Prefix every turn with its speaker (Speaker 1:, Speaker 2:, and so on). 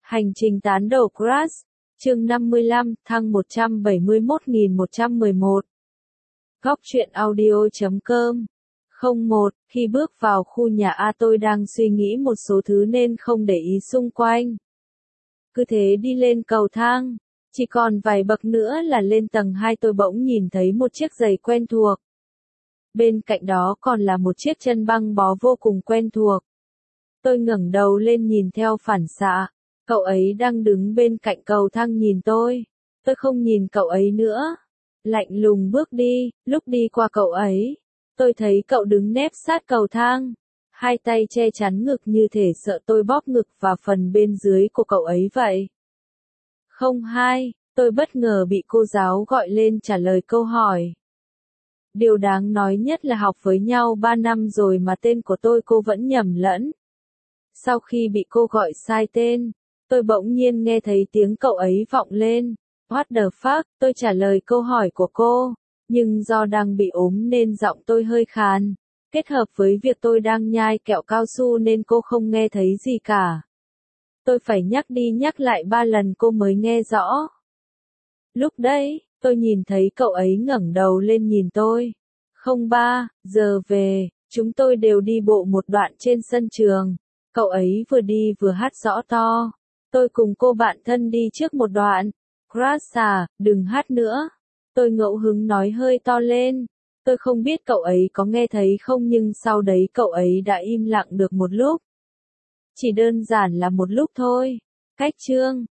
Speaker 1: Hành trình tán đầu Crush, chương 55, thăng 171.111. Góc truyện audio.com 01. Khi bước vào khu nhà A tôi đang suy nghĩ một số thứ nên không để ý xung quanh. Cứ thế đi lên cầu thang. Chỉ còn vài bậc nữa là lên tầng 2 tôi bỗng nhìn thấy một chiếc giày quen thuộc. Bên cạnh đó còn là một chiếc chân băng bó vô cùng quen thuộc. Tôi ngẩng đầu lên nhìn theo phản xạ. Cậu ấy đang đứng bên cạnh cầu thang nhìn tôi. Tôi không nhìn cậu ấy nữa. Lạnh lùng bước đi, lúc đi qua cậu ấy. Tôi thấy cậu đứng nép sát cầu thang. Hai tay che chắn ngực như thể sợ tôi bóp ngực và phần bên dưới của cậu ấy vậy. 02, tôi bất ngờ bị cô giáo gọi lên trả lời câu hỏi. Điều đáng nói nhất là học với nhau 3 năm rồi mà tên của tôi cô vẫn nhầm lẫn. Sau khi bị cô gọi sai tên, tôi bỗng nhiên nghe thấy tiếng cậu ấy vọng lên. What the fuck, tôi trả lời câu hỏi của cô, nhưng do đang bị ốm nên giọng tôi hơi khàn. Kết hợp với việc tôi đang nhai kẹo cao su nên cô không nghe thấy gì cả. Tôi phải nhắc đi nhắc lại 3 lần cô mới nghe rõ. Lúc đấy, tôi nhìn thấy cậu ấy ngẩng đầu lên nhìn tôi. 03 giờ về, chúng tôi đều đi bộ một đoạn trên sân trường. Cậu ấy vừa đi vừa hát rõ to. Tôi cùng cô bạn thân đi trước một đoạn. Crush à, đừng hát nữa. Tôi ngẫu hứng nói hơi to lên. Tôi không biết cậu ấy có nghe thấy không nhưng sau đấy cậu ấy đã im lặng được một lúc. Chỉ đơn giản là một lúc thôi. Cách chương